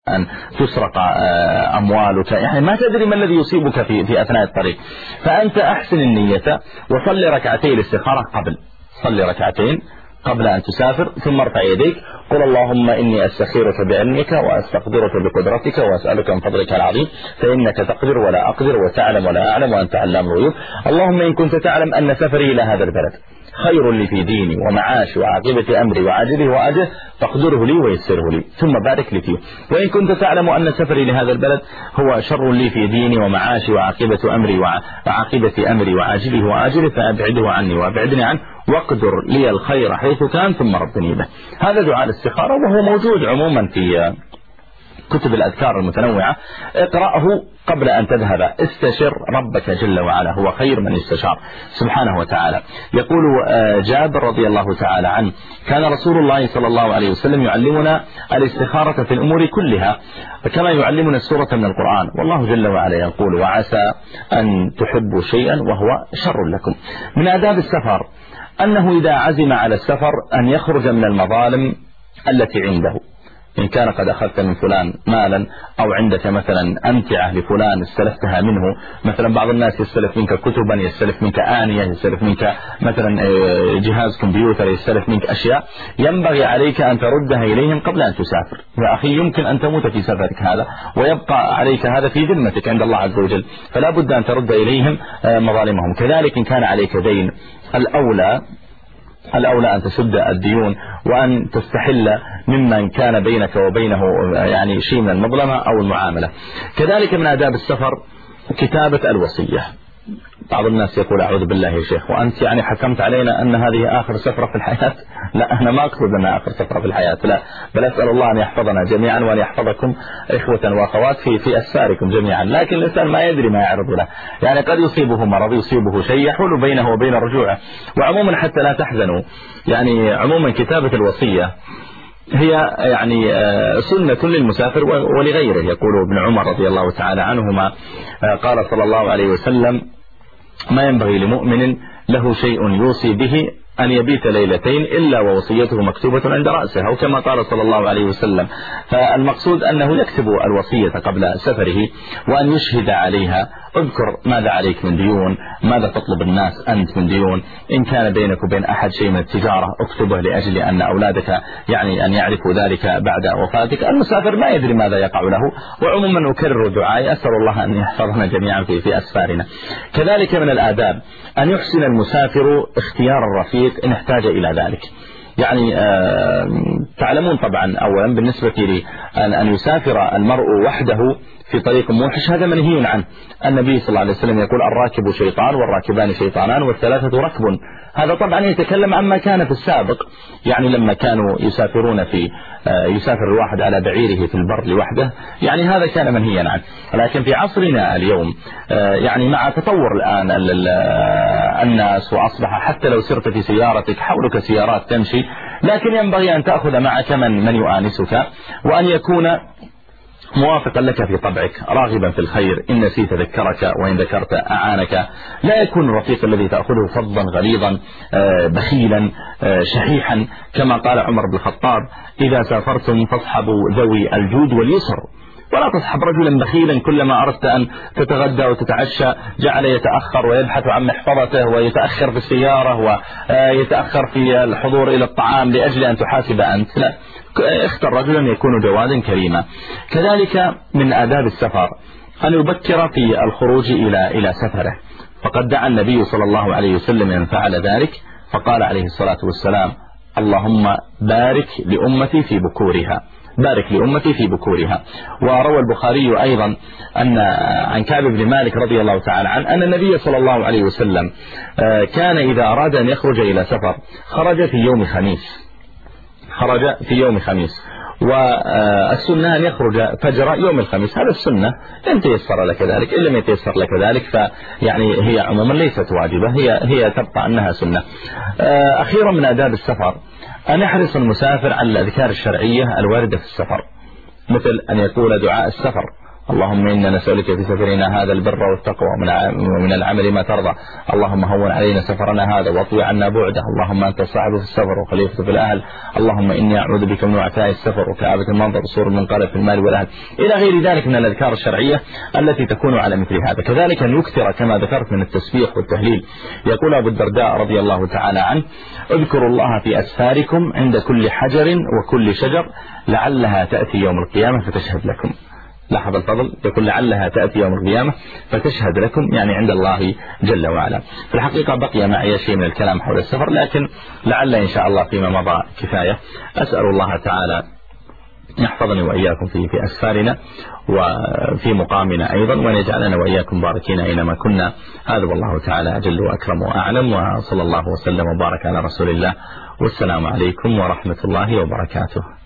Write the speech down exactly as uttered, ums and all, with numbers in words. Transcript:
أن تسرق أموالك، يعني ما تدري ما الذي يصيبك في في أثناء الطريق. فأنت أحسن النية وصلي ركعتين الاستخارة قبل صلي ركعتين قبل أن تسافر، ثم ارفع يديك قل اللهم إني أستخيرك بعلمك وأستقدرك بقدرتك وأسألك من فضلك العظيم فإنك تقدر ولا أقدر وتعلم ولا أعلم وأنت علام الغيوب. اللهم إن كنت تعلم أن سفري إلى هذا البلد خير لي في ديني ومعاشي وعاقبة أمري وعاجله وآجله فاقدره لي ويسره لي ثم بارك لي فيه. وإن كنت تعلم أن سفري لهذا البلد هو شر لي في ديني ومعاشي وعاقبة أمري وعاقبة أمري وعاجله وآجله فأبعده عني وأبعدني عنه واقدر لي الخير حيث كان ثم ربني به. هذا دعاء الاستخارة وهو موجود عموما في كتب الأذكار المتنوعة. اقرأه قبل أن تذهب، استشر ربك جل وعلا، هو خير من استشار سبحانه وتعالى. يقول جابر رضي الله تعالى عنه كان رسول الله صلى الله عليه وسلم يعلمنا الاستخارة في الأمور كلها كما يعلمنا السورة من القرآن، والله جل وعلا يقول وعسى أن تحبوا شيئا وهو شر لكم. من آداب السفر أنه إذا عزم على السفر أن يخرج من المظالم التي عنده، إن كان قد أخذت من فلان مالا أو عندك مثلا أمتعة لفلان استلفتها منه، مثلا بعض الناس يستلف منك كتبا، يستلف منك آنية، يستلف منك مثلا جهاز كمبيوتر، يستلف منك أشياء، ينبغي عليك أن تردها إليهم قبل أن تسافر. يا أخي يمكن أن تموت في سفرك هذا ويبقى عليك هذا في ذمتك عند الله عز وجل، فلا بد أن ترد إليهم مظالمهم. كذلك إن كان عليك دين الأولى الأولى أن تسد الديون وأن تستحل ممن كان بينك وبينه يعني شيء من المظلمة أو المعاملة. كذلك من آداب السفر كتابة الوصية. بعض الناس يقول أعوذ بالله يا شيخ وأنت يعني حكمت علينا أن هذه آخر سفرة في الحياة. لا، أنا ما أقصد أنها آخر سفرة في الحياة، لا، بل أسأل الله أن يحفظنا جميعا وأن يحفظكم إخوة وأخوات في في أسفاركم جميعا. لكن الإنسان ما يدري ما يعرض له، يعني قد يصيبه مرض، يصيبه شيء يحول بينه وبين رجوعه. وعموما حتى لا تحزنوا، يعني عموما كتابة الوصية هي يعني سنة للمسافر ولغيره. يقول ابن عمر رضي الله تعالى عنهما قال صلى الله عليه وسلم ما ينبغي لمؤمن له شيء يوصي به أن يبيت ليلتين إلا ووصيته مكتوبة عند رأسه، أو كما قال صلى الله عليه وسلم. فالمقصود أنه يكتب الوصية قبل سفره وأن يشهد عليها، اذكر ماذا عليك من ديون، ماذا تطلب الناس أنت من ديون، إن كان بينك وبين أحد شيء من التجارة اكتبه لأجل أن أولادك يعني أن يعرفوا ذلك بعد وفاتك. المسافر ما يدري ماذا يقع له. وعموما أكرر دعائي أسأل الله أن يحفظنا جميعا في, في أسفارنا. كذلك من الآداب أن يحسن المسافر اختيار الرفيق إن احتاج إلى ذلك. يعني آه تعلمون طبعا أولا بالنسبة لي أن, أن يسافر المرء وحده في طريق موحش هذا منهي عنه. النبي صلى الله عليه وسلم يقول الراكب شيطان والراكبان شيطانان والثلاثة ركب. هذا طبعا يتكلم عما كان في السابق، يعني لما كانوا يسافرون في آه يسافر الواحد على بعيره في البر لوحده، يعني هذا كان منهيا عنه. لكن في عصرنا اليوم آه يعني مع تطور الآن الناس وأصبح حتى لو سرت في سيارتك حولك سيارات تمشي، لكن ينبغي أن تأخذ معك من, من يؤانسك وأن يكون موافقا لك في طبعك، راغبا في الخير، إن نسيت ذكرك وإن ذكرت أعانك. لا يكون الرفيق الذي تأخذه فظا غليظا بخيلا شحيحا، كما قال عمر بن الخطاب إذا سافرتم فاصحبوا ذوي الجود واليسر، ولا تصحب رجلا بخيلا كلما أردت أن تتغدى وتتعشى جعل يتأخر ويبحث عن محفظته ويتأخر في السيارة ويتأخر في الحضور إلى الطعام لأجل أن تحاسب أنت. لا، اختر رجلا يكون جوادا كريما. كذلك من آداب السفر أن يبكر في الخروج إلى إلى سفره، فقد دعا النبي صلى الله عليه وسلم أن فعل ذلك، فقال عليه الصلاة والسلام اللهم بارك لأمتي في بكورها، بارك لأمتي في بكورها. وروى البخاري أيضا أن عن كعب بن مالك رضي الله تعالى عنه أن النبي صلى الله عليه وسلم كان إذا أراد أن يخرج إلى سفر خرج في يوم خميس، خرج في يوم خميس، والسنة أن يخرج فجر يوم الخميس. هذا السنة إن تيسر لك ذلك، إن لم يتيسر لك ذلك فيعني هي عموما ليست واجبة، هي هي تبقى أنها سنة. أخيرا من آداب السفر أن يحرص المسافر على الأذكار الشرعية الواردة في السفر، مثل أن يقول دعاء السفر اللهم إنا نسألك في سفرنا هذا البر والتقوى ومن العمل ما ترضى. اللهم هون علينا سفرنا هذا واطوي عنا بعده. اللهم أنت الصاحب في السفر وخليفة في الأهل. اللهم إني أعوذ بك من وعثاء السفر وكآبة المنظر وسوء المنقلب في المال والأهل، إلى غير ذلك من الأذكار الشرعية التي تكون على مثل هذا. كذلك أن يكثر كما ذكرت من التسبيح والتهليل. يقول أبو الدرداء رضي الله تعالى عنه: اذكروا الله في أسفاركم عند كل حجر وكل شجر لعلها تأتي يوم القيامة فتشهد لكم. لاحظ الفضل، يقول لعلها تأتي يوم القيامة فتشهد لكم، يعني عند الله جل وعلا. في الحقيقة بقي معي شيء من الكلام حول السفر، لكن لعل إن شاء الله فيما مضى كفاية. أسأل الله تعالى يحفظني وإياكم في في أسفارنا وفي مقامنا أيضا، وأن يجعلنا وإياكم باركين أينما كنا. هذا والله تعالى أجل وأكرم وأعلم، وصلى الله وسلم وبارك على رسول الله، والسلام عليكم ورحمة الله وبركاته.